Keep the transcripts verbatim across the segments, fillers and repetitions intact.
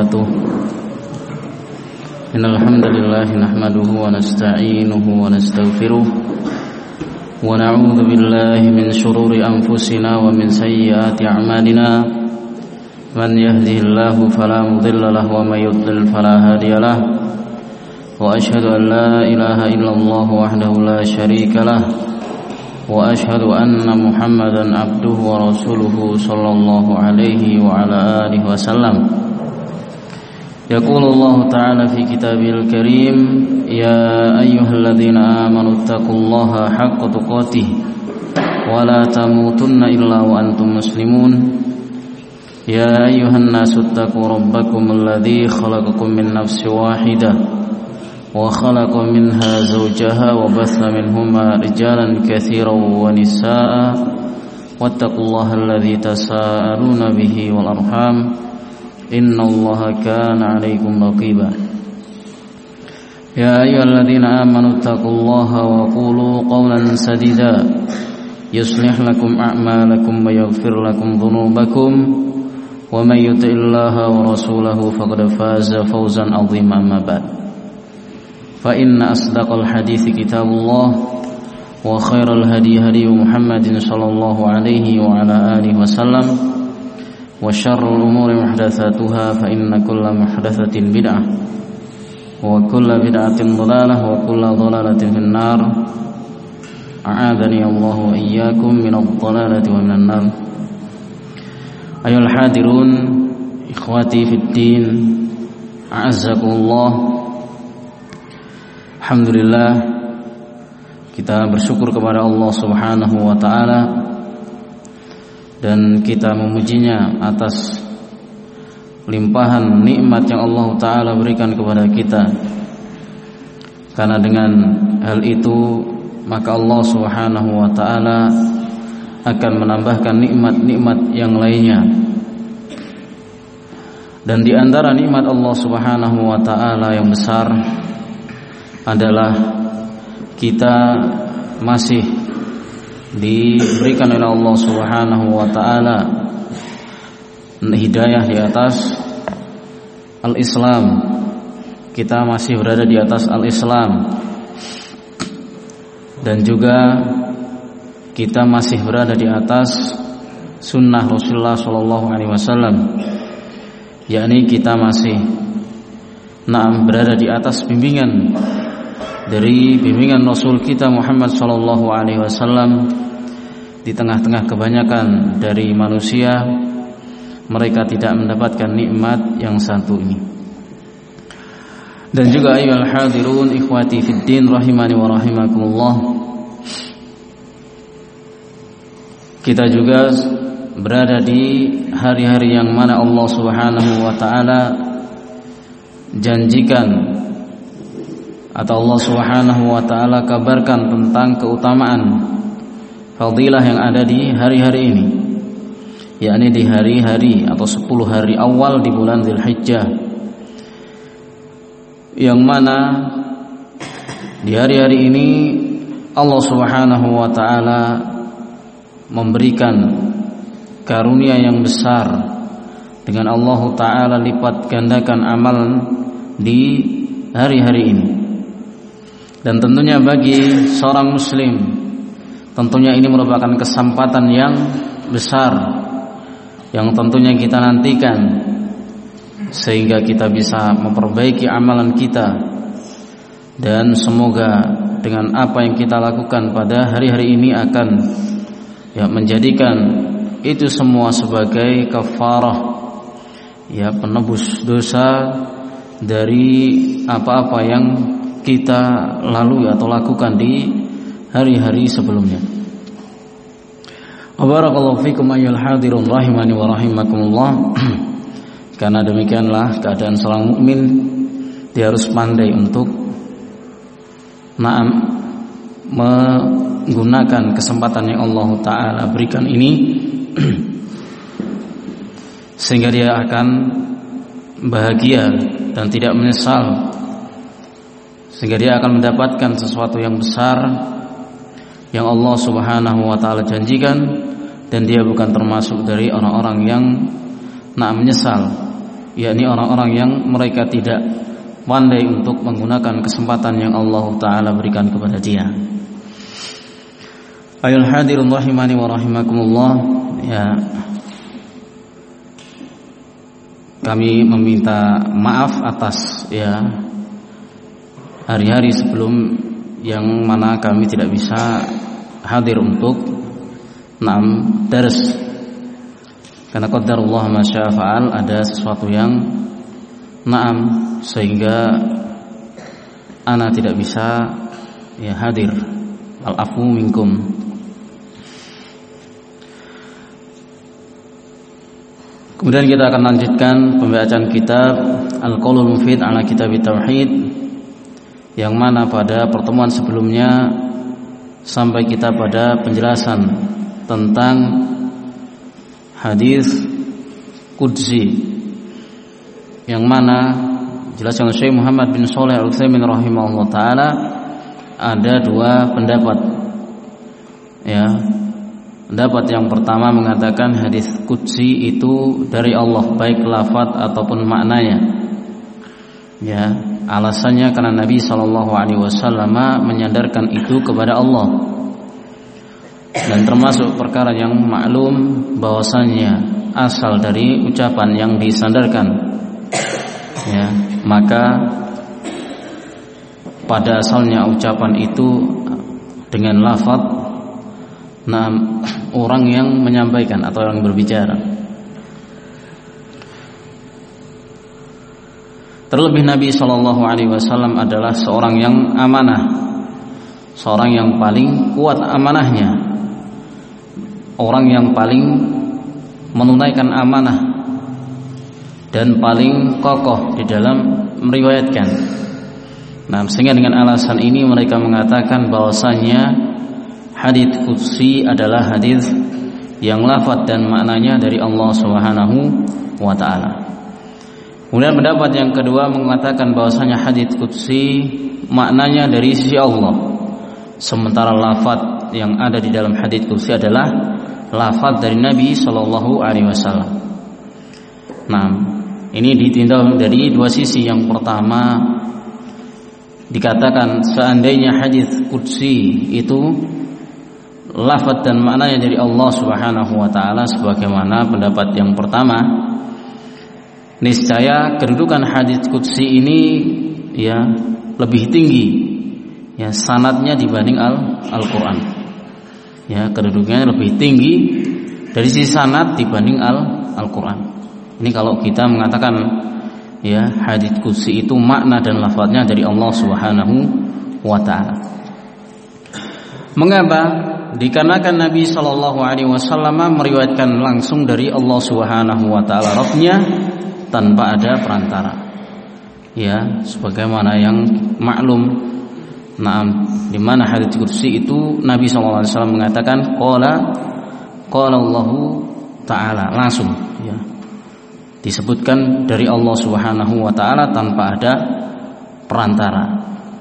وبركاته. إن الحمد لله نحمده ونستعينه ونستغفره ونعوذ بالله من شرور أنفسنا ومن سيئات أعمالنا. من يهده الله فلا مضل له ومن يضلل فلا هادي له. وأشهد أن لا إله إلا الله وحده لا شريك له. وأشهد أن محمدا عبده ورسوله صلى الله عليه وعلى آله وسلم. يقول الله تعالى في كتابه الكريم: يا أيها الذين آمنوا اتقوا الله حق تقاته ولا تموتن إلا وأنتم مسلمون. يا أيها الناس اتقوا ربكم الذي خلقكم من نفس واحدة وخلق منها زوجها وبث منهما رجالا كثيرا ونساء واتقوا الله الذي تساءلون به والأرحام إن الله كان عليكم رقيبا. يا أيها الذين آمنوا اتقوا الله وقولوا قولا سديدا يصلح لكم أعمالكم ويغفر لكم ذنوبكم ومن يطع الله ورسوله فقد فاز فوزا عظيما. أما بعد، فإن أصدق الحديث كتاب الله وخير الهدي هدي محمد صلى الله عليه وعلى آله وسلم وشر الأمور محدثاتها فإن كل محدثة بدعة وكل بدعة ضلالة وكل ضلالة في النار. أعاذني الله وإياكم من الضلالة ومن النار. أيها الحاضرون إخواتي في الدين أعزكم الله. Alhamdulillah, kita bersyukur kepada Allah Subhanahu wa ta'ala dan kita memujinya atas limpahan nikmat yang Allah ta'ala berikan kepada kita. Karena dengan hal itu maka Allah Subhanahu wa ta'ala akan menambahkan nikmat-nikmat yang lainnya. Dan di antara nikmat Allah Subhanahu wa ta'ala yang besar adalah kita masih diberikan oleh Allah Subhanahu wa ta'ala hidayah di atas al-Islam. Kita masih berada di atas al-Islam dan juga kita masih berada di atas sunnah Rasulullah sallallahu alaihi wasallam, yakni kita masih naam berada di atas bimbingan dari bimbingan Rasul kita Muhammad sallallahu alaihi wasallam. Di tengah-tengah kebanyakan dari manusia, mereka tidak mendapatkan nikmat yang satu ini. Dan juga ayyuhal hadirun ikhwati fid din rahimani wa rahimakumullah, kita juga berada di hari-hari yang mana Allah Subhanahu wa ta'ala janjikan atau Allah Subhanahu wa ta'ala kabarkan tentang keutamaan fadilah yang ada di hari-hari ini, yakni di hari-hari atau sepuluh hari awal di bulan Dzulhijjah, yang mana di hari-hari ini Allah Subhanahu wa ta'ala memberikan karunia yang besar dengan Allah ta'ala lipat gandakan amalan di hari-hari ini. Dan tentunya bagi seorang muslim, tentunya ini merupakan kesempatan yang besar yang tentunya kita nantikan, sehingga kita bisa memperbaiki amalan kita. Dan semoga dengan apa yang kita lakukan pada hari-hari ini akan ya menjadikan itu semua sebagai kafarah, ya penebus dosa dari apa-apa yang kita lalui atau lakukan di hari-hari sebelumnya. Barakallahu fikum ayyuhal hadirun rahimani wa rahimakumullah. Karena demikianlah keadaan seorang mukmin, dia harus pandai untuk na'am menggunakan kesempatan yang Allah ta'ala berikan ini sehingga dia akan bahagia dan tidak menyesal, sehingga dia akan mendapatkan sesuatu yang besar yang Allah Subhanahu wa ta'ala janjikan, dan dia bukan termasuk dari orang-orang yang nak menyesal yakni orang-orang yang mereka tidak pandai untuk menggunakan kesempatan yang Allah Ta'ala berikan kepada dia. Ayol hadirun rahimani wa rahimakumullah, ya, kami meminta maaf atas ya hari-hari sebelum yang mana kami tidak bisa hadir untuk enam dars, karena qadarullah ma syaa fa'al, ada sesuatu yang naam sehingga ana tidak bisa ya hadir. Al-afu minkum. Kemudian kita akan lanjutkan pembacaan kitab Al-Qaulul Mufid ala Kitab Tauhid, yang mana pada pertemuan sebelumnya sampai kita pada penjelasan tentang hadis qudsi, yang mana jelaskan Syekh Muhammad bin Shalih Al-Utsaimin rahimahullah taala ada dua pendapat. Ya, pendapat yang pertama mengatakan hadis qudsi itu dari Allah, baik lafaz ataupun maknanya. Ya, alasannya karena Nabi sallallahu alaihi wasallam menyandarkan itu kepada Allah, dan termasuk perkara yang maklum bahwasannya asal dari ucapan yang disandarkan. Ya, maka pada asalnya ucapan itu dengan lafaz, nah, orang yang menyampaikan atau yang berbicara. Terlebih Nabi Shallallahu Alaihi Wasallam adalah seorang yang amanah, seorang yang paling kuat amanahnya, orang yang paling menunaikan amanah dan paling kokoh di dalam meriwayatkan. Nah, sehingga dengan alasan ini mereka mengatakan bahwasanya hadits qudsi adalah hadis yang lafaz dan maknanya dari Allah Subhanahu wa taala. Kemudian pendapat yang kedua mengatakan bahwasanya hadits qudsi maknanya dari sisi Allah, sementara lafaz yang ada di dalam hadits qudsi adalah lafaz dari Nabi sallallahu alaihi wasallam. Nah, ini ditinjau dari dua sisi. Yang pertama, dikatakan seandainya hadits qudsi itu lafaz dan maknanya dari Allah Subhanahu wa taala sebagaimana pendapat yang pertama, niscaya kedudukan hadits qudsi ini ya lebih tinggi ya sanadnya dibanding al Al-Qur'an. Ya, kedudukannya lebih tinggi dari sisi sanad dibanding al Al-Qur'an. Ini kalau kita mengatakan ya hadits qudsi itu makna dan lafaznya dari Allah Subhanahu wa taala. Mengapa? Dikarenakan Nabi sallallahu alaihi wasallam meriwayatkan langsung dari Allah Subhanahu wa taala Rabbnya tanpa ada perantara. Ya, sebagaimana yang maklum, nah, di mana hadits qudsi itu Nabi sallallahu alaihi wasallam mengatakan qala qala Allahu taala, langsung ya. Disebutkan dari Allah Subhanahu wa taala tanpa ada perantara.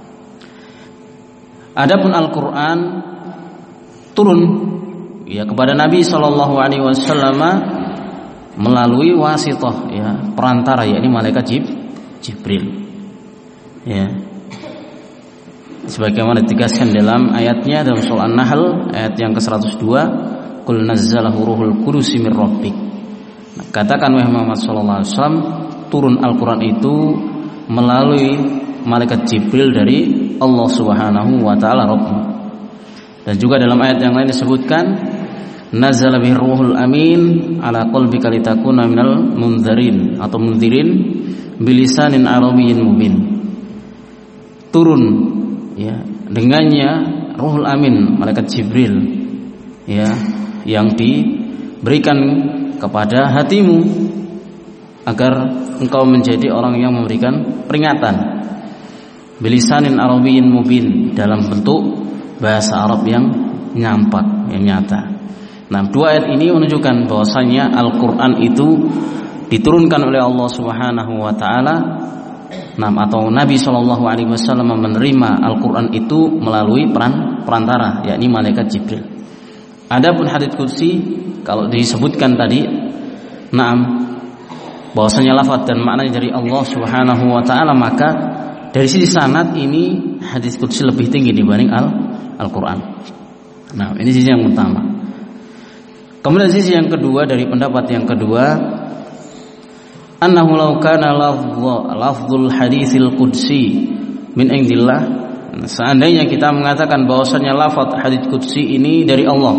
Adapun Al-Qur'an turun ya kepada Nabi sallallahu alaihi wasallam melalui wasithah ya, perantara, yakni malaikat Jib, Jibril. Ya. Sebagaimana ditegaskan dalam ayatnya dalam surah An-Nahl ayat yang ke seratus dua, qul nazzalahu ruhul qudus mir rabbik. Nah, katakan wahai Muhammad sallallahu alaihi wasallam, turun Al-Qur'an itu melalui malaikat Jibril dari Allah Subhanahu wa taala Rabbmu. Dan juga dalam ayat yang lain disebutkan nazala bihi ruhul amin ala qalbika litakuna minal mundzirin atau mundzirin bilisanin arabiyyin mubin. Turun ya dengannya ruhul amin malaikat Jibril ya yang diberikan kepada hatimu agar engkau menjadi orang yang memberikan peringatan bilisanin arabiyyin mubin, dalam bentuk bahasa Arab yang nyampak, yang nyata. Nah, dua ayat ini menunjukkan bahwasanya Al-Qur'an itu diturunkan oleh Allah Subhanahu wa taala, nah, atau Nabi sallallahu alaihi wasallam menerima Al-Qur'an itu melalui peran perantara, yakni malaikat Jibril. Adapun hadits qudsi kalau disebutkan tadi, na'am, bahwasanya lafaz dan maknanya dari Allah Subhanahu wa taala, maka dari sisi sanad ini hadis qudsi lebih tinggi dibanding al Al-Qur'an. Nah, ini sisi yang pertama. Kemudian sisi yang kedua, dari pendapat yang kedua, annahu law kana lafdzul haditsil qudsi min indillah, seandainya kita mengatakan bahwasanya lafaz hadits qudsi ini dari Allah,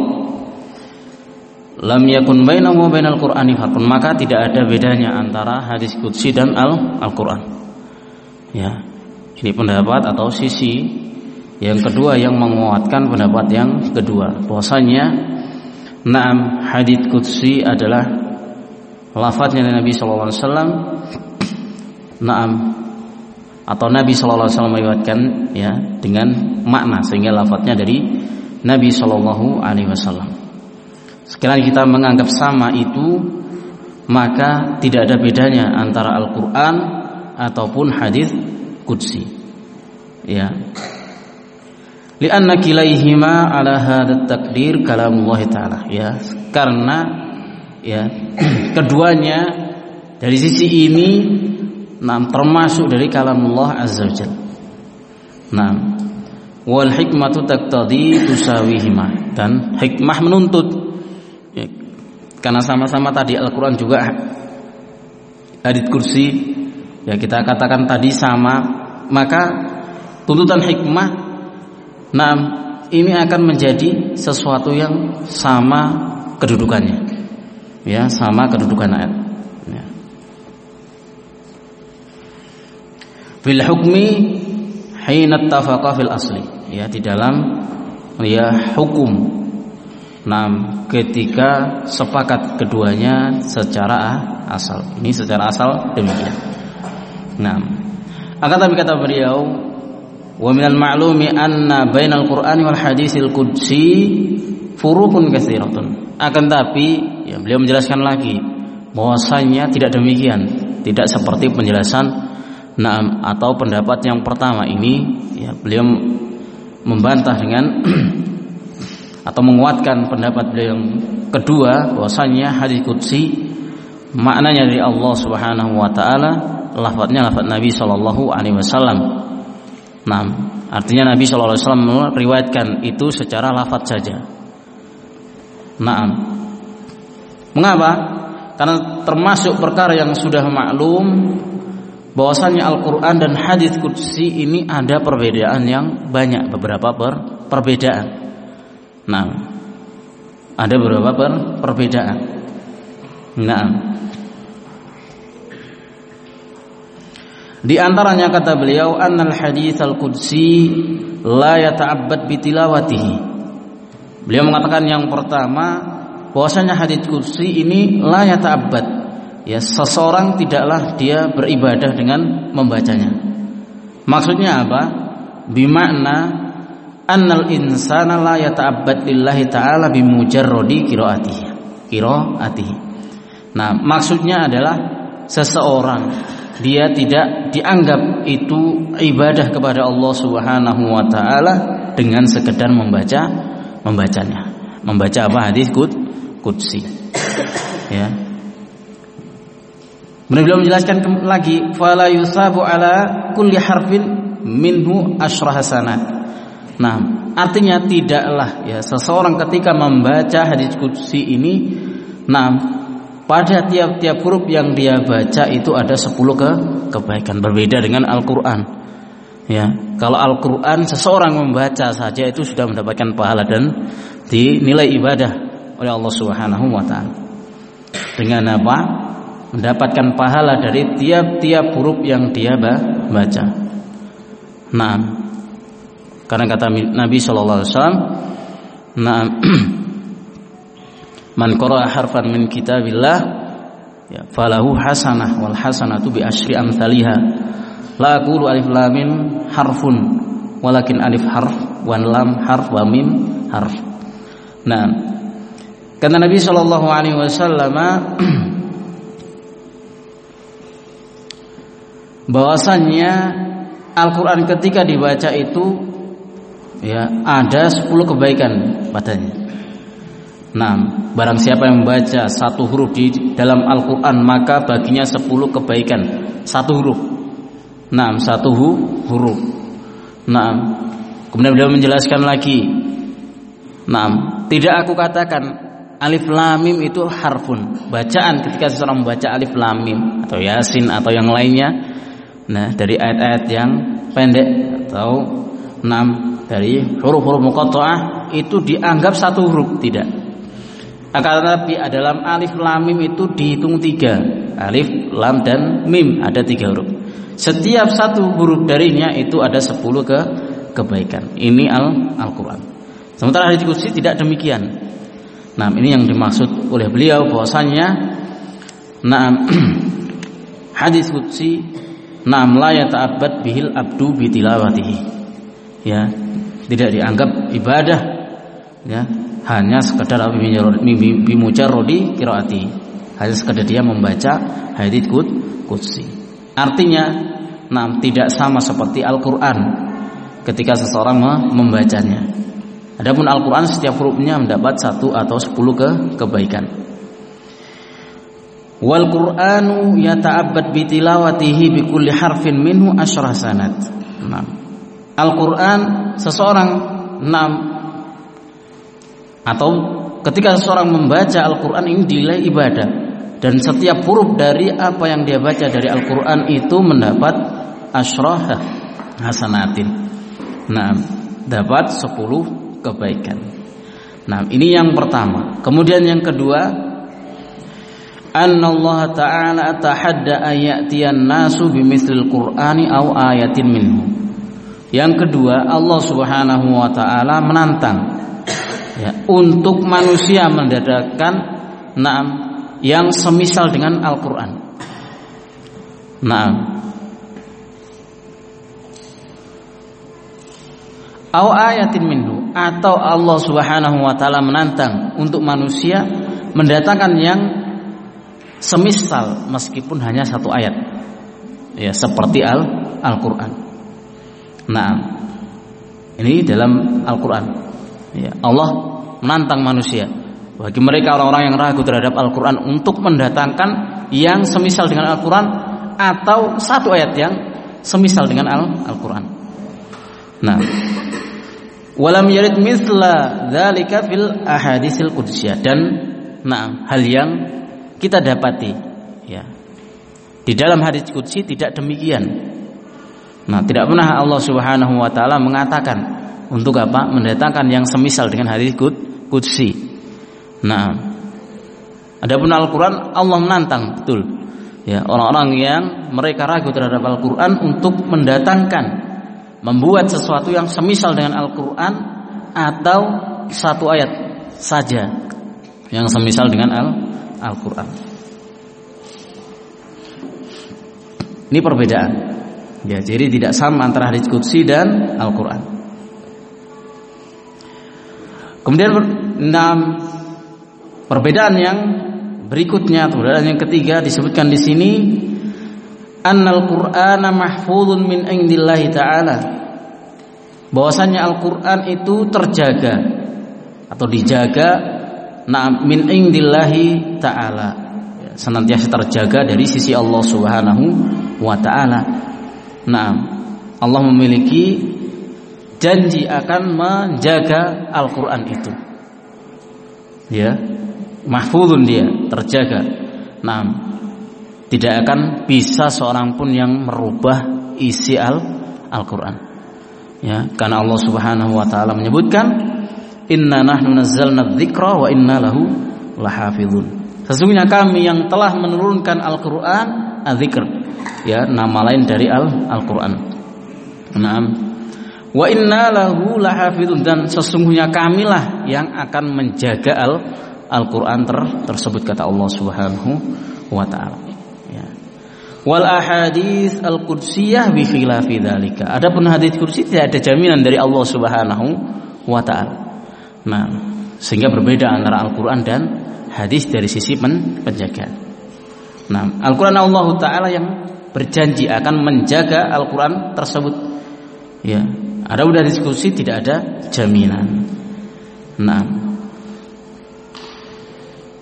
lam yakun bainahu wa bainal qur'ani farqun, maka tidak ada bedanya antara hadis qudsi dan al Al-Qur'an. Ya. Ini pendapat atau sisi yang kedua yang menguatkan pendapat yang kedua, bahwasanya na'am hadits qudsi adalah lafaznya Nabi sallallahu alaihi wasallam. Na'am, atau Nabi sallallahu alaihi wasallam meriwayatkan ya dengan makna, sehingga lafaznya dari Nabi sallallahu alaihi wasallam. Sekiranya kita menganggap sama itu, maka tidak ada bedanya antara Al-Qur'an ataupun hadis qudsi. Ya. Li'anna kilaihima ala hadzal taqdir kalamullah taala. Ya, karena ya keduanya dari sisi ini nah, termasuk dari kalamullah azza wajalla. Nah, wal hikmatu taqtadi tusawihima, dan hikmah menuntut ya, karena sama-sama tadi Al-Qur'an juga hadits qudsi ya kita katakan tadi sama, maka tuntutan hikmah nah ini akan menjadi sesuatu yang sama kedudukannya. Ya, sama kedudukan ayat. Ya. Fil hukmi hina ittafaqa fil asli. Ya, di dalam ya hukum. Nah, ketika sepakat keduanya secara asal. Ini secara asal demikian. Nah, akan tapi kata beliau, wa minal ma'lumi anna bainal qur'ani wal hadisil qudsi furuqun katsiratun. Akan tapi ya, beliau menjelaskan lagi bahwasanya tidak demikian, tidak seperti penjelasan na'am atau pendapat yang pertama ini ya, beliau membantah dengan atau menguatkan pendapat beliau yang kedua, bahwasanya hadits qudsi maknanya dari Allah Subhanahu wa taala, lafadznya lafadz Nabi sallallahu alaihi wasallam. Nah, artinya Nabi sallallahu alaihi wasallam meriwayatkan itu secara lafadz saja. Nah, mengapa? Karena termasuk perkara yang sudah maklum bahwasanya Al-Qur'an dan hadits qudsi ini ada perbedaan yang banyak, beberapa per, perbedaan. Nah, ada beberapa per, perbedaan. Nah, di antaranya kata beliau, annal haditsal qudsi la yata'abbad bitilawatihi. Beliau mengatakan yang pertama, bahwasanya hadits qudsi ini la yata'abbad, ya seseorang tidaklah dia beribadah dengan membacanya. Maksudnya apa? Bimakna annal insana la yata'abbad lillahi ta'ala bimujarradi qiraatihi. Qiraatihi. Nah, maksudnya adalah seseorang dia tidak dianggap itu ibadah kepada Allah Subhanahu wa taala dengan sekedar membaca membacanya. Membaca apa? Hadits qudsi. Ya. Beliau menjelaskan lagi, fala yusabu ala kulli harfin minhu asyra hasanat. Nah, artinya tidaklah ya seseorang ketika membaca hadits qudsi ini, nah pada tiap-tiap huruf yang dia baca itu ada sepuluh ke kebaikan, berbeda dengan Al-Qur'an. Ya, kalau Al-Qur'an seseorang membaca saja itu sudah mendapatkan pahala dan dinilai ibadah oleh Allah Subhanahu wa taala. Dengan apa? Mendapatkan pahala dari tiap-tiap huruf yang dia baca. Nah, karena kata Nabi sallallahu alaihi wasallam, nah man qara'a harfan min kitabillah ya falahu hasanah wal hasanatu bi asyri amsalihha la aqulu alif lam mim harfun walakin alif harf wa lam harf wa mim harf. Nah, kata Nabi sallallahu alaihi wasallam bahwasannya Al-Qur'an ketika dibaca itu ya ada sepuluh kebaikan padanya. Nah, barang siapa yang membaca satu huruf di dalam Al-Quran, maka baginya sepuluh kebaikan. Satu huruf. Nah, satu hu, huruf. Nah, kemudian beliau menjelaskan lagi. Nah, tidak aku katakan alif lam mim itu harfun. Bacaan ketika seseorang membaca alif lam mim atau yasin atau yang lainnya, nah dari ayat-ayat yang pendek atau enam dari huruf-huruf muqatta'ah itu dianggap satu huruf, tidak. Akan tetapi dalam alif lam mim itu dihitung tiga. Alif, lam dan mim ada tiga huruf. Setiap satu huruf darinya itu ada sepuluh ke kebaikan. Ini al Al-Quran. Sementara hadits qudsi tidak demikian. Nah, ini yang dimaksud oleh beliau bahwasanya nah hadits qudsi nam la yata'abbad bihil abdu bitilawatihi. Ya, tidak dianggap ibadah, ya, hanya sekedar bimujarrodi qiraati, hanya sekedar dia membaca hadits qudsi. Artinya, nah, tidak sama seperti Al-Quran ketika seseorang membacanya. Adapun Al-Quran setiap hurufnya mendapat satu atau sepuluh ke kebaikan. Wal Qur'anu yata'abbad bitilawatihi bikulli harfin minhu asyra sanat. Nah, Al-Quran seseorang enam atau ketika seseorang membaca Al-Quran ini dinilai ibadah, dan setiap huruf dari apa yang dia baca dari Al-Quran itu mendapat asyra hasanatin. Nah, dapat sepuluh kebaikan. Nah, ini yang pertama. Kemudian yang kedua, annallaha ta'ala tahadda ayatiyan nasu bimithlil qur'ani aw ayatin minhu. Yang kedua, Allah Subhanahu wa taala menantang, ya, untuk manusia mendadakan naam yang semisal dengan Al-Quran. Naam. Aw ayatin minhu, atau Allah Subhanahu wa taala menantang untuk manusia mendatangkan yang semisal meskipun hanya satu ayat. Ya, seperti Al Al-Quran. Nah, ini dalam Al-Quran, ya, Allah menantang manusia bagi mereka orang-orang yang ragu terhadap Al-Quran untuk mendatangkan yang semisal dengan Al-Quran atau satu ayat yang semisal dengan Al-Quran. Nah, walam yarid mithla dzalika fil ahaditsil qudsiyah, dan nah, hal yang kita dapati, ya, di dalam hadits qudsi tidak demikian. Nah, tidak pernah Allah Subhanahu wa taala mengatakan untuk apa? Mendatangkan yang semisal dengan hadits qudsi. Nah, adapun Al-Quran Allah menantang betul, ya, orang-orang yang mereka ragu terhadap Al-Quran untuk mendatangkan, membuat sesuatu yang semisal dengan Al-Quran atau satu ayat saja yang semisal dengan Al- Al-Quran. Ini perbedaan, ya, jadi tidak sama antara hadits qudsi dan Al-Quran. Kemudian enam perbedaan yang berikutnya, perbedaan yang ketiga disebutkan di sini, annal Qur'ana mahfuzun min indillahi ta'ala, bahwasanya Al-Quran itu terjaga atau dijaga nah min indillahi ta'ala, ya, senantiasa terjaga dari sisi Allah Subhanahu wa ta'ala. Nah, Allah memiliki janji akan menjaga Al-Quran itu, ya, mahfuzun, dia terjaga. Nah, tidak akan bisa seorang pun yang merubah isi al Al-Quran, ya, karena Allah Subhanahu wa taala menyebutkan, inna nahnu nazzalna dzikra wa inna lahu lahafizun. Sesungguhnya kami yang telah menurunkan Al-Quran, az-zikr, ya, nama lain dari al Al-Quran. Naam. Wa inna lahu lahafizun, dan sesungguhnya kamilah yang akan menjaga al Al-Quran ter tersebut, kata Allah Subhanahu wa taala. Ya. Wal ahadits al-qudsiyah bi khilafi dzalika. Adapun hadits qudsi tidak ada jaminan dari Allah Subhanahu wa taala. Nah, sehingga berbeda antara Al-Quran dan hadis dari sisi pen penjagaan. Nah, Al-Quran Allah taala yang berjanji akan menjaga Al-Quran tersebut, ya. Ada udah diskusi tidak ada jaminan. Nah,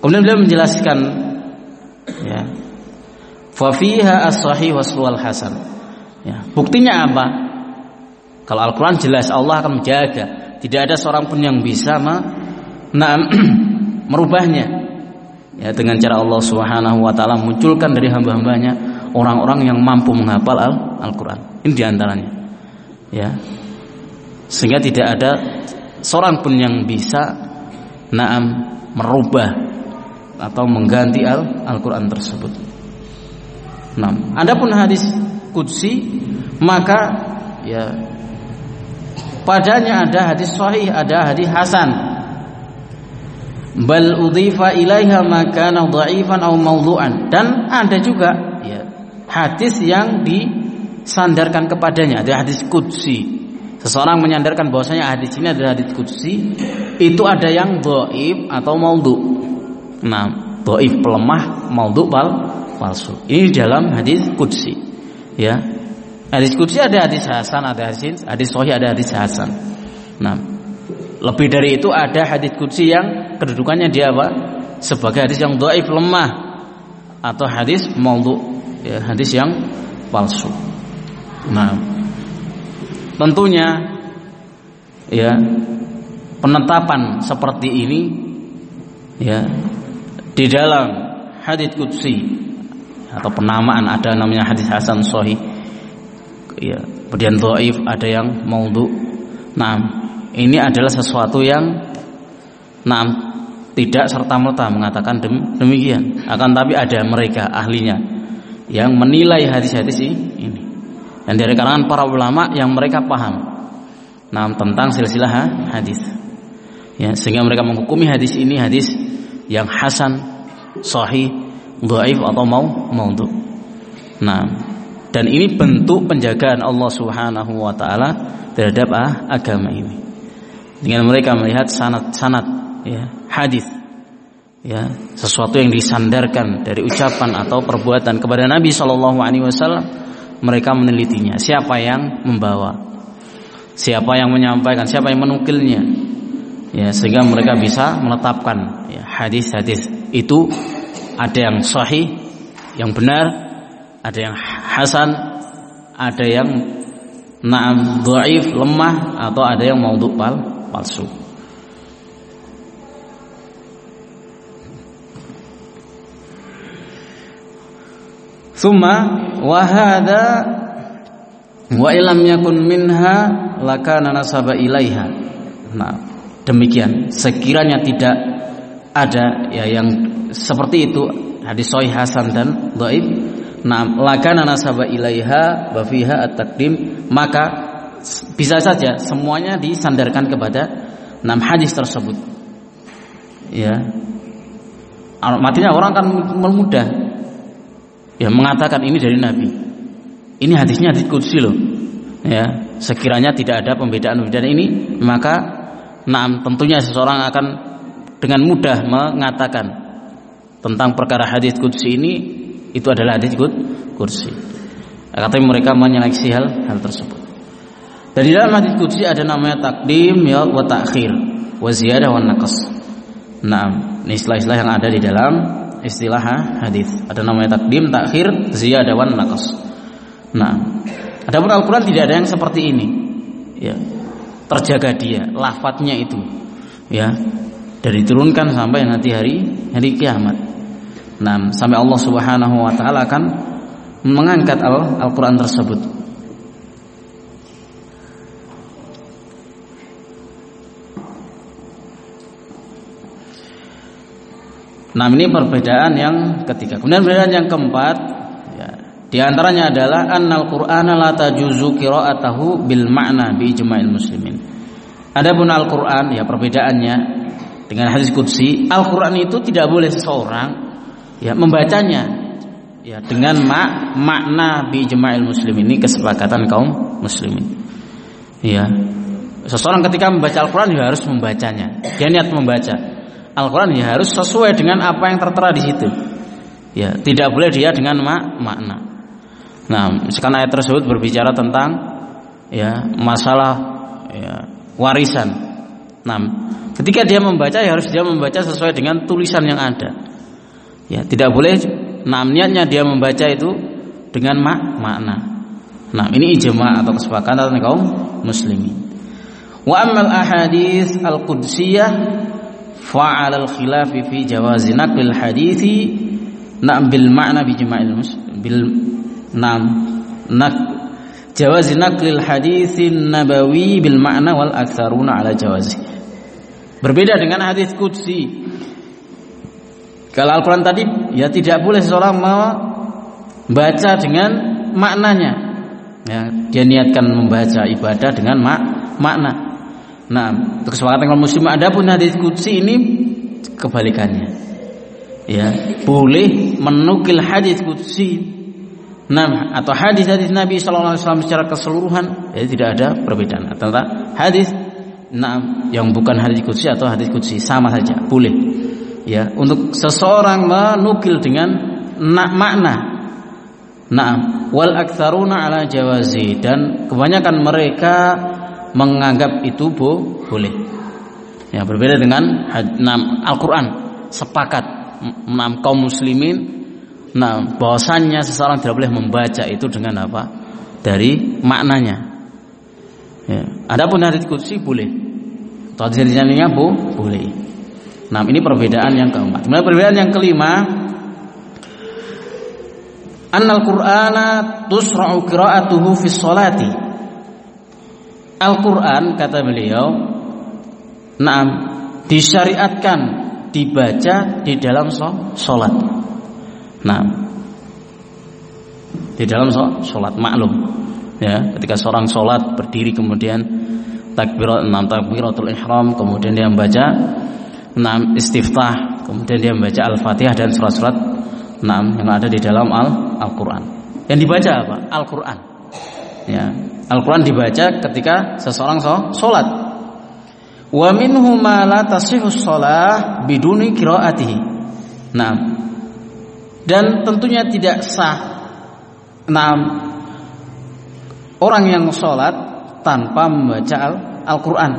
Kemudian beliau menjelaskan, ya, fa fiha as-sahih wal hasan. Ya, buktinya apa? Kalau Al-Quran jelas Allah akan menjaga, tidak ada seorang pun yang bisa me, nah, merubahnya. Ya, dengan cara Allah Subhanahu wa taala munculkan dari hamba-hambanya orang-orang yang mampu menghafal Al- Al-Quran. Ini diantaranya. Ya. Sehingga tidak ada seorang pun yang bisa naam merubah atau mengganti Al- Al-Quran tersebut. Nah, adapun hadis qudsi, maka ya padanya ada hadis sahih, ada hadis hasan. Bal udhifa ilaiha ma kana dha'ifan aw mawdu'an. Dan ada juga ya hadis yang disandarkan kepadanya, ada hadis qudsi. Seseorang menyandarkan bahwasanya hadis ini adalah hadis qudsi, itu ada yang dhaif atau maudhu. Nah, dhaif pelemah, maudhu pal palsu. Ini dalam hadis qudsi. Ya. Hadis qudsi ada hadis hasan, ada hadis hadis sahih, ada hadis hasan. Nah, lebih dari itu ada hadis qudsi yang kedudukannya dia apa? Sebagai hadis yang dhaif, lemah, atau hadis maudhu, ya, hadis yang palsu. Nah, tentunya ya penetapan seperti ini ya di dalam hadits qudsi atau penamaan, ada namanya hadits hasan sahih ya, kemudian dhaif, ada yang maudhu. Nah, ini adalah sesuatu yang nah tidak serta-merta mengatakan demikian, akan tapi ada mereka ahlinya yang menilai hadis-hadis ini, dan dari kalangan para ulama yang mereka paham nah tentang silsilah hadis, ya, sehingga mereka menghukumi hadis ini hadis yang hasan, sahih, dhaif atau mau maudhu. Nah, dan ini bentuk penjagaan Allah Subhanahu wa taala terhadap ah, agama ini. Dengan mereka melihat sanad-sanad ya hadis, ya, sesuatu yang disandarkan dari ucapan atau perbuatan kepada Nabi Shallallahu alaihi wasallam, mereka menelitinya, siapa yang membawa, siapa yang menyampaikan, siapa yang menukilnya, ya, sehingga mereka bisa menetapkan ya, hadis-hadis itu ada yang sahih, yang benar, ada yang hasan, ada yang na'am dhaif, lemah, atau ada yang maudhu pal, palsu. Summa wa hadza wa illam yakun minha lakana nasaba ilaiha. Nah, demikian sekiranya tidak ada ya yang seperti itu hadis sahih, hasan dan dhaif, nah lakana nasaba ilaiha wa fiha at-taqdim, maka bisa saja semuanya disandarkan kepada enam hadis tersebut. Ya. Artinya orang akan mudah ya mengatakan ini dari Nabi, ini hadisnya hadis qudsi loh, ya, sekiranya tidak ada pembedaan-pembedaan ini, maka nah tentunya seseorang akan dengan mudah mengatakan tentang perkara hadis qudsi ini itu adalah hadis qudsi. Katanya mereka menyeleksi hal hal tersebut. Dan di dalam hadis qudsi ada namanya takdim ya wa ta'khir, wa ziyadah wa naqas. Nah, ini istilah-istilah yang ada di dalam istilah hadis. Ada namanya takdim, takhir, ziyadah wan naqas. Nah, adapun Al-Qur'an tidak ada yang seperti ini. Ya. Terjaga dia, lafadznya itu. Ya. Dari turunkan sampai nanti hari hari kiamat. Nah, sampai Allah Subhanahu wa taala akan mengangkat Al- Al-Qur'an tersebut. Nah, ini perbedaan yang ketiga. Kemudian perbedaan yang keempat, ya, di antaranya adalah annal Qur'ana la tajuzu qira'atahu bil ma'na bi ijma'il muslimin. Adapun Al-Qur'an, ya perbedaannya dengan hadis qudsi, Al-Qur'an itu tidak boleh seseorang ya membacanya ya dengan mak makna bi ijma'il muslimin, ini kesepakatan kaum muslimin. Ya. Seseorang ketika membaca Al-Qur'an ya harus membacanya. Dia niat membaca Al-Quran ya harus sesuai dengan apa yang tertera di situ. Ya, tidak boleh dia dengan mak makna. Nah, misalkan ayat tersebut berbicara tentang ya masalah ya, warisan. Nah, ketika dia membaca ya harus dia membaca sesuai dengan tulisan yang ada. Ya, tidak boleh nah niatnya dia membaca itu dengan mak makna. Nah, ini ijma' atau kesepakatan kaum muslimin. Wa ammal ahadits al-qudsiyah fa'al al-khilafi fi jawazi naqlil hadithi na'am bil ma'na bi jama'il muslim bil na'am nak jawazi naqlil haditsin nabawi bil ma'na wal aktsaruna ala jawazi. Berbeda dengan hadis qudsi. Kalau Al-Qur'an tadi ya tidak boleh seseorang membaca dengan maknanya. Ya, dia niatkan membaca ibadah dengan mak makna. Nah, untuk kesepakatan kaum muslim adapun hadis qudsi ini kebalikannya. Ya, boleh menukil hadis qudsi. Nah, atau hadis-hadis Nabi sallallahu alaihi wasallam secara keseluruhan, ya tidak ada perbedaan antara hadis nah yang bukan hadis qudsi atau hadis qudsi, sama saja, boleh. Ya, untuk seseorang menukil dengan nak makna. Naam, wal aktsaruna ala jawazi, dan kebanyakan mereka menganggap itu bo, boleh. Ya, berbeda dengan enam Al-Qur'an, sepakat enam kaum muslimin nah bahwasannya seseorang tidak boleh membaca itu dengan apa? Dari maknanya. Ya, adapun hadits qudsi boleh. Atau hadits lainnya bo, boleh. Nah, ini perbedaan yang keempat. Kemudian perbedaan yang kelima, annal Qur'ana tusra'u qira'atuhu fi sholati. Al-Qur'an, kata beliau, na'am, disyariatkan dibaca di dalam sholat. Nah, di dalam sholat, maklum ya, ketika seorang sholat berdiri kemudian takbirat enam takbiratul ihram, kemudian dia membaca enam istiftah, kemudian dia membaca Al-Fatihah dan surat-surat enam yang ada di dalam Al Al-Qur'an. Yang dibaca apa? Al-Qur'an. Ya, Al-Qur'an dibaca ketika seseorang sholat. Wa minhu ma la tasihhu shalah biduni qiraatihi. Nah, dan tentunya tidak sah nah orang yang sholat tanpa membaca Al-Qur'an.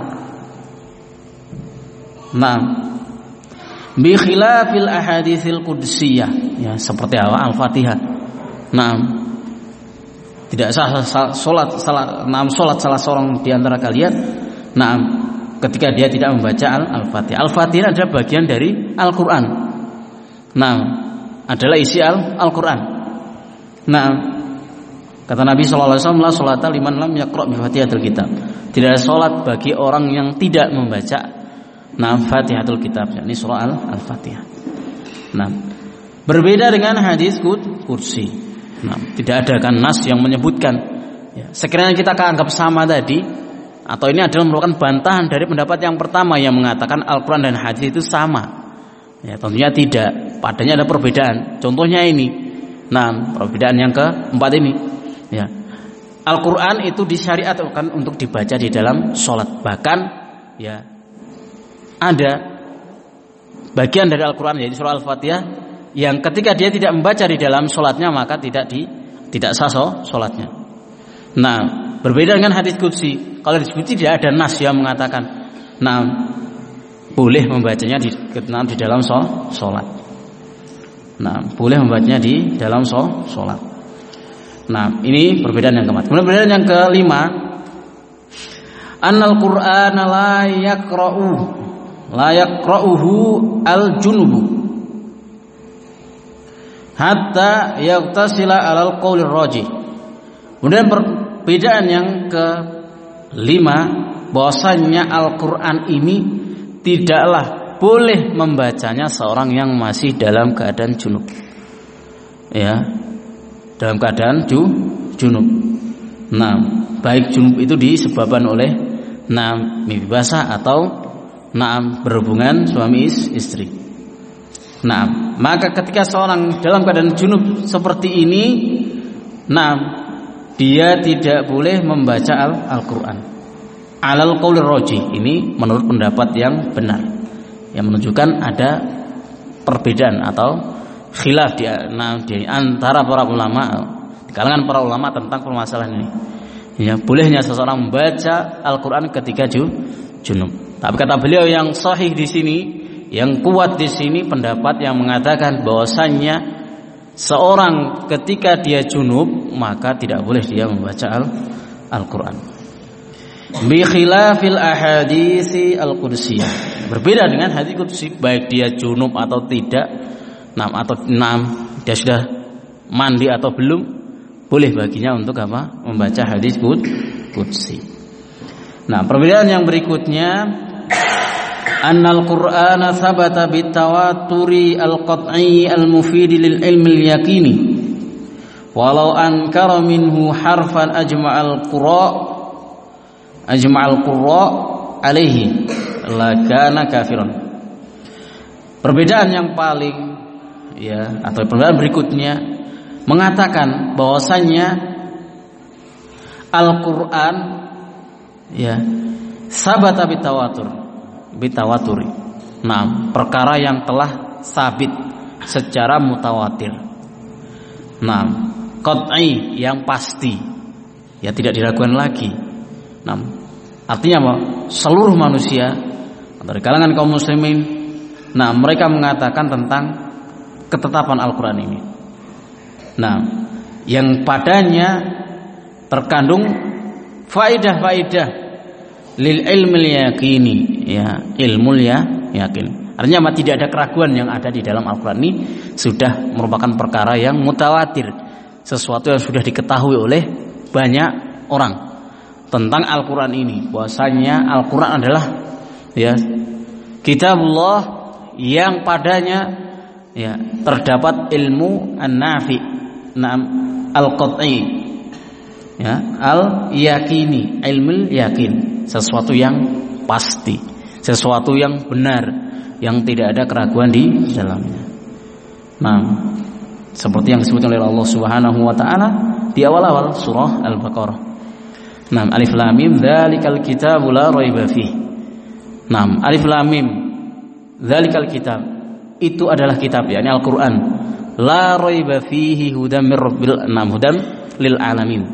Nah, bi khilafil ahaditsil qudsiyah, ya seperti apa? Al-Fatihah. Nah, tidak sah salat salah enam salat salah seorang di antara kalian nah ketika dia tidak membaca Al-Fatihah. Al-Fatihah adalah bagian dari Al-Qur'an. Nah, adalah isi Al-Qur'an. Nah, kata Nabi sallallahu alaihi wasallam, la sholata liman lam yaqra bi Fatihatil Kitab. Tidak ada salat bagi orang yang tidak membaca nah Fatihatul Kitab, yakni surah Al-Fatihah. Nah, berbeda dengan hadis qudsi. Nah, tidak ada kan nas yang menyebutkan. Ya, sekiranya kita anggap sama tadi, atau ini adalah merupakan bantahan dari pendapat yang pertama yang mengatakan Al-Qur'an dan hadis itu sama. Ya, tentunya tidak. Padanya ada perbedaan. Contohnya ini. Nah, perbedaan yang keempat ini. Ya, Al-Qur'an itu disyariatkan untuk dibaca di dalam sholat. Bahkan, ya, ada bagian dari Al-Qur'an yaitu surah Al-Fatihah yang ketika dia tidak membaca di dalam sholatnya maka tidak di tidak sah sholatnya. Nah, berbeda dengan hadits qudsi. Kalau hadits qudsi tidak ada nas yang mengatakan nah boleh membacanya di, di dalam sholat. Nah, boleh membacanya di dalam sholat. Nah, ini perbedaan yang keempat. Kemudian perbedaan yang kelima, annal Qur'ana la yaqra'u la yaqra'uhu al-junubu hatta yagtasila alal qaulir rajih. Kemudian perbedaan yang kelima, bahwasanya Al-Qur'an ini tidaklah boleh membacanya seorang yang masih dalam keadaan junub. Ya, dalam keadaan ju, junub. Nah, baik junub itu disebabkan oleh nah mimpi basah atau nah berhubungan suami istri. Nah, maka ketika seorang dalam keadaan junub seperti ini, nah dia tidak boleh membaca Al-Qur'an. Alal qaulir rajih, ini menurut pendapat yang benar, yang menunjukkan ada perbedaan atau khilaf di, nah, di antara para ulama, di kalangan para ulama tentang permasalahan ini. Ya, bolehnya seseorang membaca Al-Qur'an ketika junub. Tapi kata beliau yang sahih di sini, yang kuat di sini pendapat yang mengatakan bahwasannya seorang ketika dia junub maka tidak boleh dia membaca Al- Al-Quran. Bi khilafil ahaditsi al-qudsiyah. Berbeda dengan hadis qudsi, baik dia junub atau tidak, nam atau nam dia sudah mandi atau belum, boleh baginya untuk apa? Membaca hadis qudsi. Nah, perbedaan yang berikutnya, annal Qur'ana thabata bitawaturi al-qat'i al-mufidi lil ilmi al-yaqini walau ankara minhu harfan ajma'al qurra ajma'al qurra alaihi lakana kafiran. Perbedaan yang paling ya atau perbedaan berikutnya mengatakan bahwasannya Al-Qur'an ya sabata bitawatur bitawaturi. Nah, perkara yang telah sabit secara mutawatir. Nah, qat'i yang pasti, ya tidak diragukan lagi. Nah, artinya apa? Seluruh manusia dari kalangan kaum muslimin, nah mereka mengatakan tentang ketetapan Al-Quran ini. Nah, yang padanya terkandung faidah-faidah lil ilmil yaqini, ya ilmu ya yakin. Artinya apa? Tidak ada keraguan yang ada di dalam Al-Quran ini sudah merupakan perkara yang mutawatir, sesuatu yang sudah diketahui oleh banyak orang tentang Al-Quran ini, bahwasanya Al-Quran adalah ya kitabullah yang padanya ya terdapat ilmu an-nafi, na'am al-qat'i, ya al-yaqini, ilmu yakin, sesuatu yang pasti, sesuatu yang benar, yang tidak ada keraguan di dalamnya. Nah, seperti yang disebutkan oleh Allah Subhanahu wa taala di awal-awal surah Al-Baqarah. Nah, alif lam mim dzalikal kitabu la raiba fih. Nah, alif lam mim dzalikal kitab, itu adalah kitab, yakni Al-Qur'an. La raiba fihi hudam mir rabbil anam, hudam lil alamin.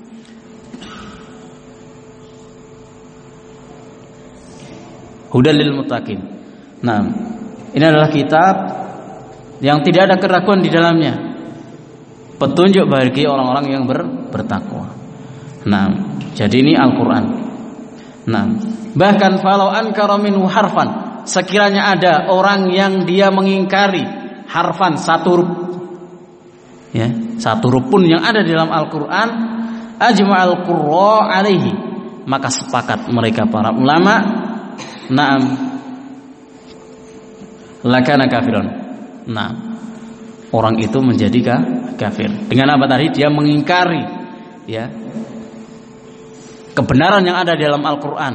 Hudal lil muttaqin. Nah, ini adalah kitab yang tidak ada keraguan di dalamnya, petunjuk bagi orang-orang yang ber, bertakwa. Nah, jadi ini Al-Quran. Nah, bahkan falau ankara minhu harfan, sekiranya ada orang yang dia mengingkari harfan, satu huruf, ya satu huruf pun yang ada di dalam Al-Quran, ajma'al qurra alaihi, maka sepakat mereka para ulama, na'am lakana kafiran. Nah, orang itu menjadi kafir. Dengan apa tadi? Dia mengingkari ya kebenaran yang ada di dalam Al-Quran,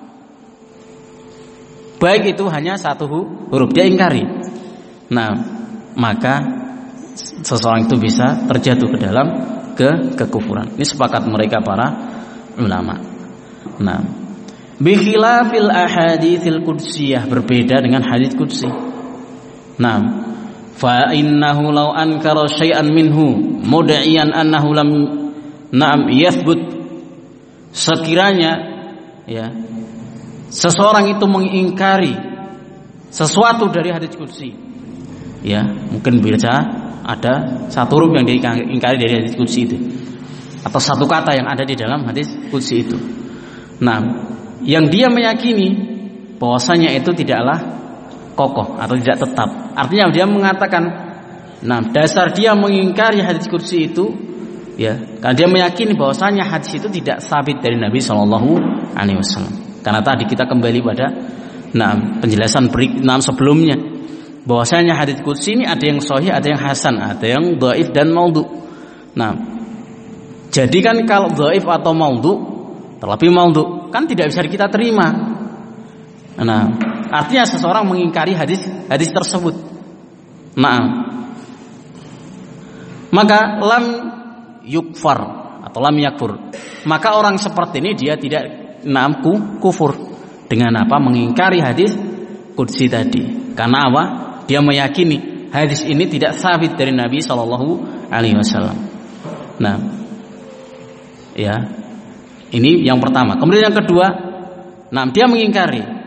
baik itu hanya satu huruf, dia ingkari. Nah, maka seseorang itu bisa terjatuh ke dalam ke kekufuran. Ini sepakat mereka para ulama. Nah, bikhilafil ahaditsil qudsiyah, berbeda dengan hadits qudsi. Nah, fa innahu law ankara syai'an minhu mud'iyan annahu lam na'am yathbut, sekiranya ya seseorang itu mengingkari sesuatu dari hadits qudsi, ya mungkin bisa ada satu huruf yang diingkari dari hadits qudsi itu, atau satu kata yang ada di dalam hadits qudsi itu. Nah, yang dia meyakini bahwasanya itu tidaklah kokoh atau tidak tetap. Artinya dia mengatakan, nah dasar dia mengingkari hadits qudsi itu, ya karena dia meyakini bahwasanya hadis itu tidak sabit dari Nabi Shallallahu Alaihi Wasallam. Karena tadi kita kembali pada nah penjelasan berik nah, sebelumnya, bahwasanya hadits qudsi ini ada yang sahih, ada yang hasan, ada yang dhaif dan maudhu. Nah, jadi kan kalau dhaif atau maudhu, terlebih maudhu, kan tidak bisa kita terima. Nah, artinya seseorang mengingkari hadis hadis tersebut. Nah, maka lam yukfar atau lam yakfur, maka orang seperti ini dia tidak namku kufur. Dengan apa? Mengingkari hadis qudsi tadi. Karena apa? Dia meyakini hadis ini tidak sabit dari Nabi Shallallahu Alaihi Wasallam. Nah, ya ini yang pertama. Kemudian yang kedua, nah dia mengingkari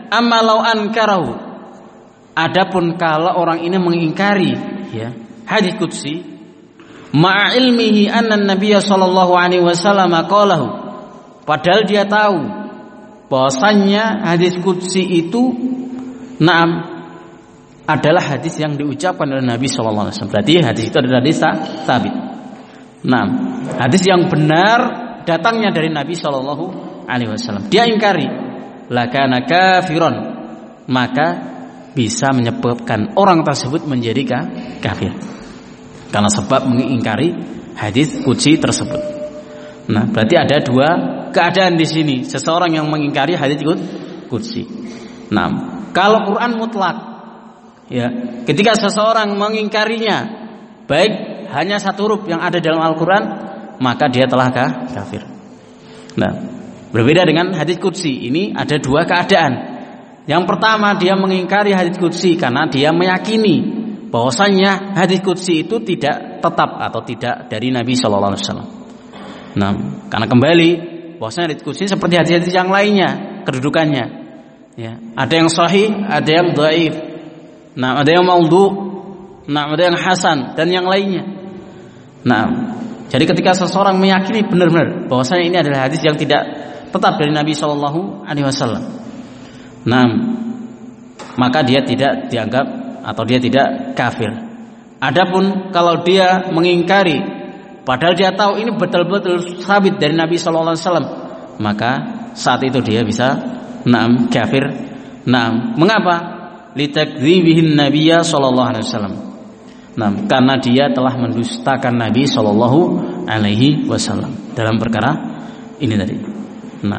Amma law ankarahu, adapun kalau orang ini mengingkari ya hadis qudsi ma'a ilmihi anna Nabiy sallallahu alaihi wasallam qalahu, padahal dia tahu bahwasannya hadis qudsi itu na'am adalah hadis yang diucapkan oleh Nabi sallallahu alaihi wasallam. Berarti hadis itu adalah hadis sabit. Na'am, hadis yang benar datangnya dari Nabi sallallahu alaihi wasallam. Dia ingkari, lakana kafiron, maka bisa menyebabkan orang tersebut menjadi kafir. Karena sebab mengingkari hadis qudsi tersebut. Nah, berarti ada dua keadaan di sini. Seseorang yang mengingkari hadis qudsi. Nah, kalau Quran mutlak, ya, ketika seseorang mengingkarinya, baik hanya satu huruf yang ada dalam Al-Quran, maka dia telah kafir. Nah, berbeda dengan hadis qudsi. Ini ada dua keadaan. Yang pertama, dia mengingkari hadis qudsi karena dia meyakini bahwasanya hadis qudsi itu tidak tetap atau tidak dari Nabi Shallallahu Alaihi Wasallam. Nah, karena kembali bahwasanya hadis qudsi seperti hadis-hadis yang lainnya kedudukannya, ya, ada yang sahih, ada yang dhaif, nah, ada yang maudhu', nah, ada yang hasan dan yang lainnya. Nah, jadi ketika seseorang meyakini benar-benar bahwasanya ini adalah hadis yang tidak tetap dari Nabi Shallallahu Alaihi Wasallam, nah, maka dia tidak dianggap atau dia tidak kafir. Adapun kalau dia mengingkari, padahal dia tahu ini betul-betul sabit dari Nabi Shallallahu Alaihi Wasallam, maka saat itu dia bisa naam kafir. Naam, mengapa? Litakdzibihin Nabiyya Shallallahu Alaihi Wasallam. Nah, karena dia telah mendustakan Nabi Shallallahu Alaihi Wasallam dalam perkara ini tadi. Nah,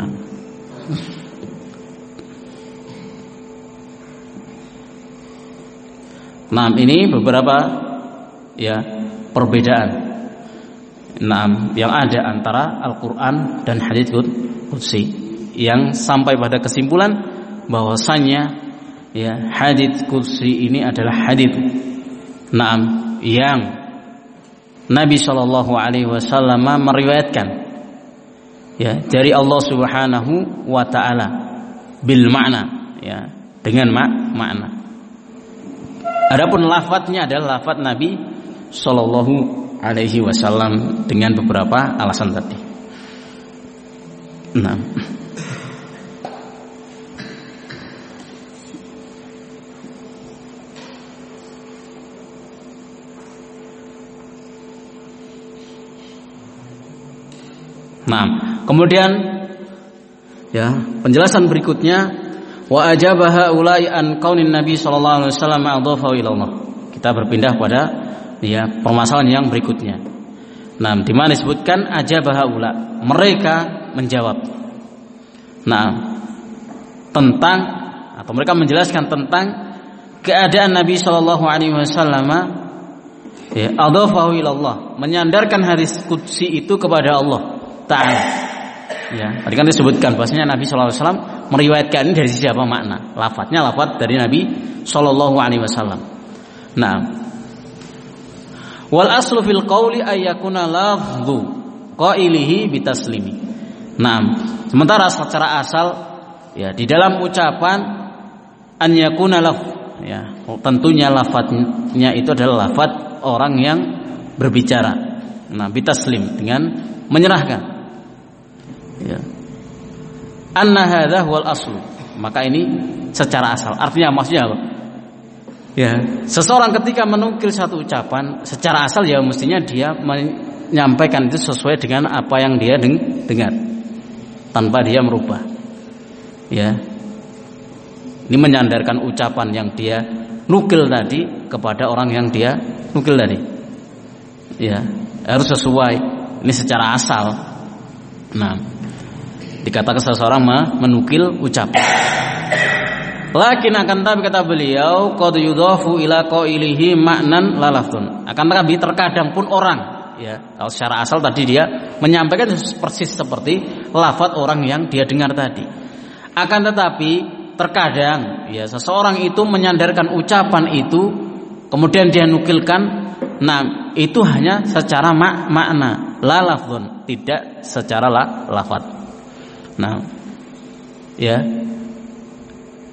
nah ini beberapa ya perbedaan, nah, yang ada antara Al-Quran dan hadits qudsi, yang sampai pada kesimpulan bahwasanya ya hadits qudsi ini adalah hadits Naam, yang Nabi Shallallahu Alaihi Wasallam meriwayatkan ya dari Allah Subhanahu Wa Taala bil makna, ya, dengan mak makna. Adapun lafadznya adalah lafadz Nabi Shallallahu Alaihi Wasallam dengan beberapa alasan tadi. Nah, Nah, kemudian ya penjelasan berikutnya, wa ajabaha ulai an kaunin Nabi sallallahu alaihi wasallam adhafa ila Allah. Kita berpindah pada ya permasalahan yang berikutnya. Nah, di mana disebutkan ajabaha ula, mereka menjawab. Nah, tentang atau mereka menjelaskan tentang keadaan Nabi sallallahu alaihi wasallam ya adhafa ila Allah, menyandarkan hadis qudsi itu kepada Allah Ta'ala. Ya, tadi kan disebutkan bahwasanya Nabi Shallallahu Alaihi Wasallam meriwayatkan ini dari sisi apa makna? Lafadznya lafadz dari Nabi Shallallahu Alaihi Wasallam. Nah, wal aslu fil qawli ayyakuna lafdhu qailihi bitaslimi. Nah, sementara secara asal ya di dalam ucapan an yakuna laf, ya tentunya lafadznya itu adalah lafadz orang yang berbicara. Nah, bitaslim dengan menyerahkan. Ya. Anna hadza huwal aslu. Maka ini secara asal. Artinya maksudnya apa? Ya, seseorang ketika menukil satu ucapan secara asal ya mestinya dia menyampaikan itu sesuai dengan apa yang dia deng- dengar tanpa dia merubah. Ya. Ini menyandarkan ucapan yang dia nukil tadi kepada orang yang dia nukil tadi. Ya, harus sesuai. Ini secara asal. Nah, dikatakan seseorang menukil ucapan. Lakin akan tapi kata beliau qad yudhafu ila qailihi ma'nan la lafdun. Akan tapi terkadang pun orang ya, kalau secara asal tadi dia menyampaikan persis seperti lafaz orang yang dia dengar tadi. Akan tetapi terkadang ya seseorang itu menyandarkan ucapan itu kemudian dia nukilkan, nah itu hanya secara mak- makna la lafdun, tidak secara la- lafaz. Nah, ya.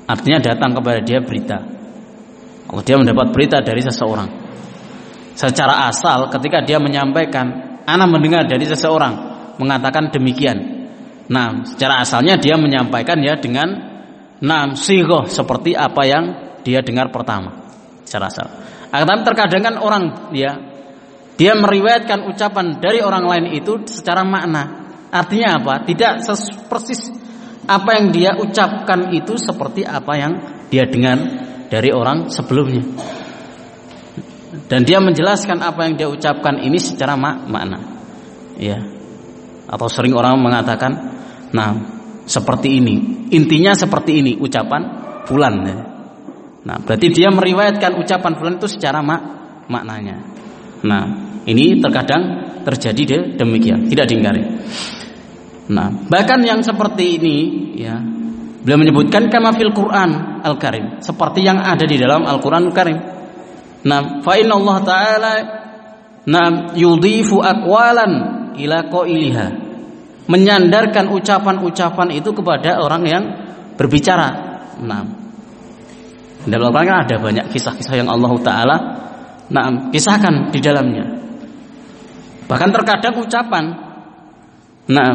Artinya datang kepada dia berita. Kalau dia mendapat berita dari seseorang, secara asal ketika dia menyampaikan, ana mendengar dari seseorang mengatakan demikian. Nah, secara asalnya dia menyampaikan ya dengan nam sighah seperti apa yang dia dengar pertama secara asal. Akan terkadang kan orang ya dia meriwayatkan ucapan dari orang lain itu secara makna. Artinya apa? Tidak persis apa yang dia ucapkan itu seperti apa yang dia dengar dari orang sebelumnya. Dan dia menjelaskan apa yang dia ucapkan ini secara mak- makna. Ya. Atau sering orang mengatakan, nah, seperti ini. Intinya seperti ini ucapan fulan. Ya. Nah, berarti dia meriwayatkan ucapan fulan itu secara mak- maknanya. Nah, ini terkadang terjadi demikian, tidak diingkari. Nah, bahkan yang seperti ini ya, beliau menyebutkan kama fil Quran Al-Karim, seperti yang ada di dalam Al-Quran Al-Karim. Nah, fa inna Allah Ta'ala nam yudhifu aqwalan ila qailiha, menyandarkan ucapan-ucapan itu kepada orang yang berbicara. Nah, dalam Al-Quran kan ada banyak kisah-kisah yang Allah Ta'ala nah, kisahkan di dalamnya. Bahkan terkadang ucapan nah,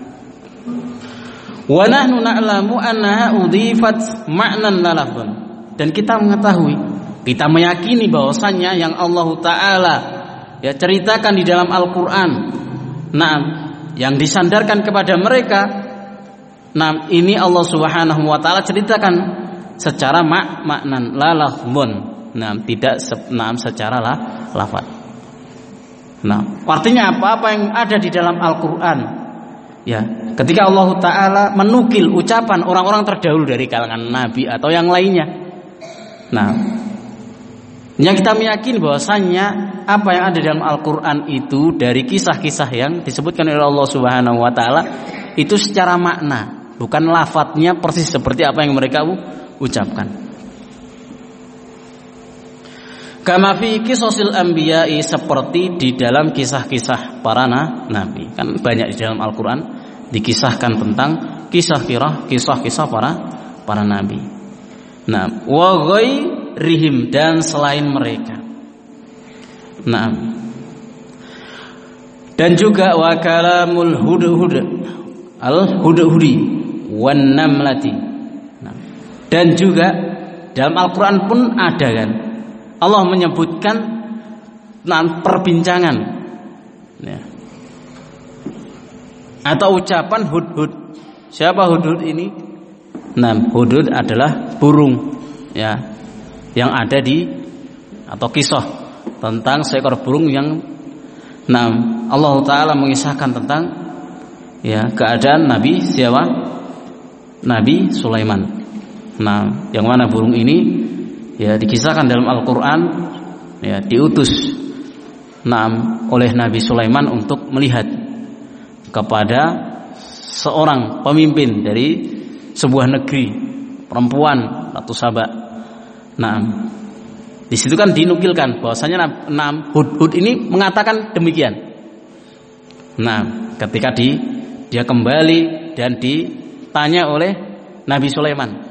wa nahnu na'lamu annaha udhifat ma'nan la lafdhan, dan kita mengetahui, kita meyakini bahwasannya yang Allah Ta'ala ya ceritakan di dalam Al-Quran, nah, yang disandarkan kepada mereka, nah, ini Allah Subhanahu wa Ta'ala ceritakan secara mak maknan la lafdhan, nah, tidak se- nah, secara la lafaz. Nah, artinya apa? Apa yang ada di dalam Al-Quran ya, ketika Allah Ta'ala menukil ucapan orang-orang terdahulu dari kalangan Nabi atau yang lainnya. Nah, yang kita meyakini bahwasannya apa yang ada dalam Al-Quran itu dari kisah-kisah yang disebutkan oleh Allah Subhanahu wa Ta'ala itu secara makna, bukan lafadznya persis seperti apa yang mereka ucapkan. Kama fi qisasil anbiya'i, seperti di dalam kisah-kisah para nabi. Kan banyak di dalam Al-Quran dikisahkan tentang kisah-kisah kisah-kisah para para nabi. Nah, wa ghairihim, dan selain mereka. Nah, dan juga wa kalamul hudhud al hudhudi wan namlati. Nah, dan juga dalam Al-Quran pun ada kan Allah menyebutkan nah, perbincangan ya, atau ucapan hudhud. Siapa hudhud ini? Nah, hudhud adalah burung ya, yang ada di atau kisah tentang seekor burung yang nah, Allah Ta'ala mengisahkan tentang ya keadaan Nabi siapa? Nabi Sulaiman. Nah, yang mana burung ini ya dikisahkan dalam Al-Quran ya diutus nah, oleh Nabi Sulaiman untuk melihat kepada seorang pemimpin dari sebuah negeri, perempuan Ratu Saba. Nah, di situ kan dinukilkan bahwasanya nah, hudhud ini mengatakan demikian. Nah, ketika di, dia kembali dan ditanya oleh Nabi Sulaiman,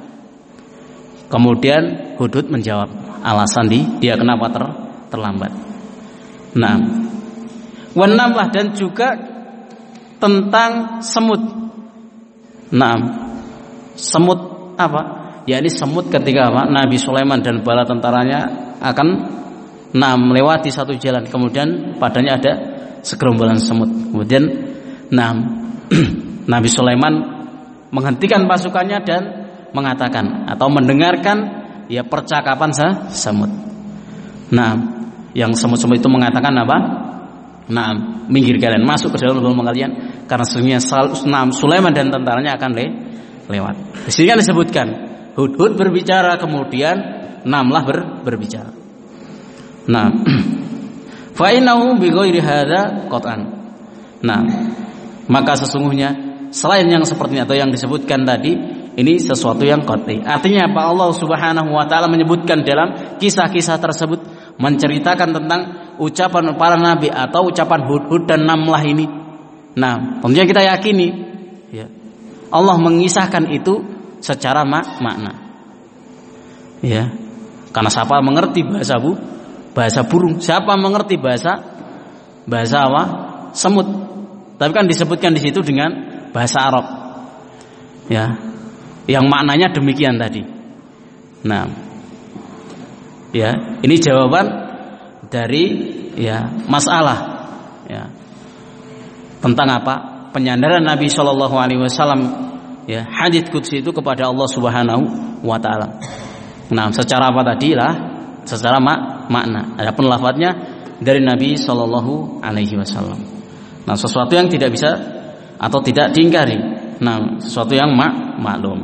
kemudian hudhud menjawab alasan di dia kenapa ter, terlambat. Nah, wanamlah, dan juga tentang semut. Nah, semut apa? Ya, ini semut ketika apa? Nabi Sulaiman dan bala tentaranya akan nah, melewati satu jalan, kemudian padanya ada segerombolan semut. Kemudian nah, Nabi Sulaiman menghentikan pasukannya dan mengatakan atau mendengarkan ya percakapan semut. Nah, yang semut-semut itu mengatakan apa? Nah, minggir kalian, masuk ke dalam lubang kalian, karena sesungguhnya Sulaiman dan tentaranya akan le lewat. Di sini kan disebutkan hudhud berbicara, kemudian namlah ber berbicara. Nah, fa innahu bi ghairi hadza qat'an. Nah, maka sesungguhnya selain yang seperti ini atau yang disebutkan tadi, ini sesuatu yang qat'i. Artinya apa? Allah Subhanahu wa Ta'ala menyebutkan dalam kisah-kisah tersebut, menceritakan tentang ucapan para nabi atau ucapan hudhud dan namlah ini. Nah, tentunya kita yakini ya, Allah mengisahkan itu secara mak makna. Ya. Karena siapa mengerti bahasa bu, bahasa burung? Siapa mengerti bahasa bahasa apa? Semut. Tapi kan disebutkan di situ dengan bahasa Arab. Ya. Yang maknanya demikian tadi. Nah, ya, ini jawaban dari ya masalah ya tentang apa? Penyandaran Nabi Shallallahu Alaihi Wasallam ya hadits qudsi itu kepada Allah Subhanahu Wa Taala. Nah, secara apa tadi lah? Secara mak makna. Adapun lafadznya dari Nabi Shallallahu Alaihi Wasallam. Nah, sesuatu yang tidak bisa atau tidak diingkari. Nah, sesuatu yang mak maklum.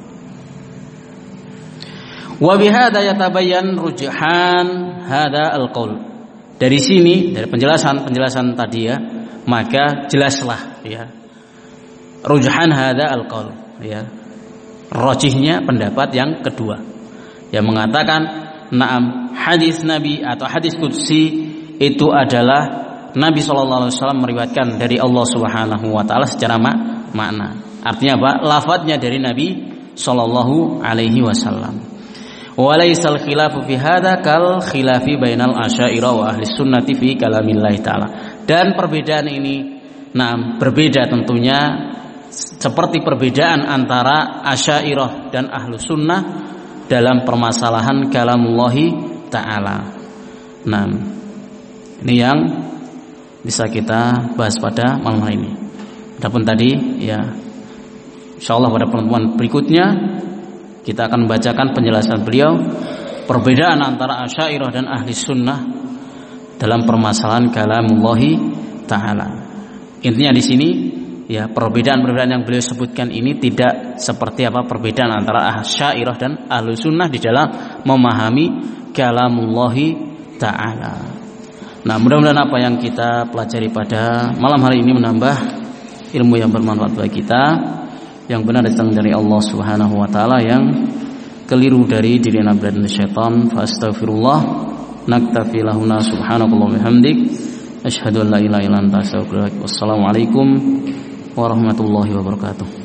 Wa bihadza yatabayyan rujhan hada al-qaul. Dari sini, dari penjelasan-penjelasan tadi ya, maka jelaslah ya. Rujhan hada al-qaul ya. Rajihnya pendapat yang kedua yang mengatakan na'am hadis Nabi atau hadis qudsi itu adalah Nabi shallallahu alaihi wasallam meriwayatkan dari Allah Subhanahu wa taala secara mak makna. Artinya apa? Lafadznya dari Nabi shallallahu alaihi wasallam. Walaisal khilafu fi hadza kal khilafi bainal asy'ariyah wa ahli sunnati fi kalamillah taala. Dan perbedaan ini nah berbeda tentunya seperti perbedaan antara asy'ariyah dan ahlu sunnah dalam permasalahan kalamullahi taala. Nah, ini yang bisa kita bahas pada malam hari ini. Adapun tadi ya insyaallah pada pertemuan berikutnya kita akan membacakan penjelasan beliau perbedaan antara asy'ariyah dan ahli sunnah dalam permasalahan kalamullahi ta'ala. Intinya di sini ya perbedaan-perbedaan yang beliau sebutkan ini tidak seperti apa perbedaan antara asy'ariyah dan ahli sunnah di dalam memahami kalamullahi ta'ala. Nah, mudah-mudahan apa yang kita pelajari pada malam hari ini menambah ilmu yang bermanfaat bagi kita. Yang benar datang dari Allah Subhanahu wa taala, yang keliru dari diri nafsu dan syaitan. Fa astaghfirullah. Naktafi lahuna subhanakallah bihamdik asyhadu an la ilaha illa anta astaghfiruka wa atubu ilaik. Wassalamualaikum warahmatullahi wabarakatuh.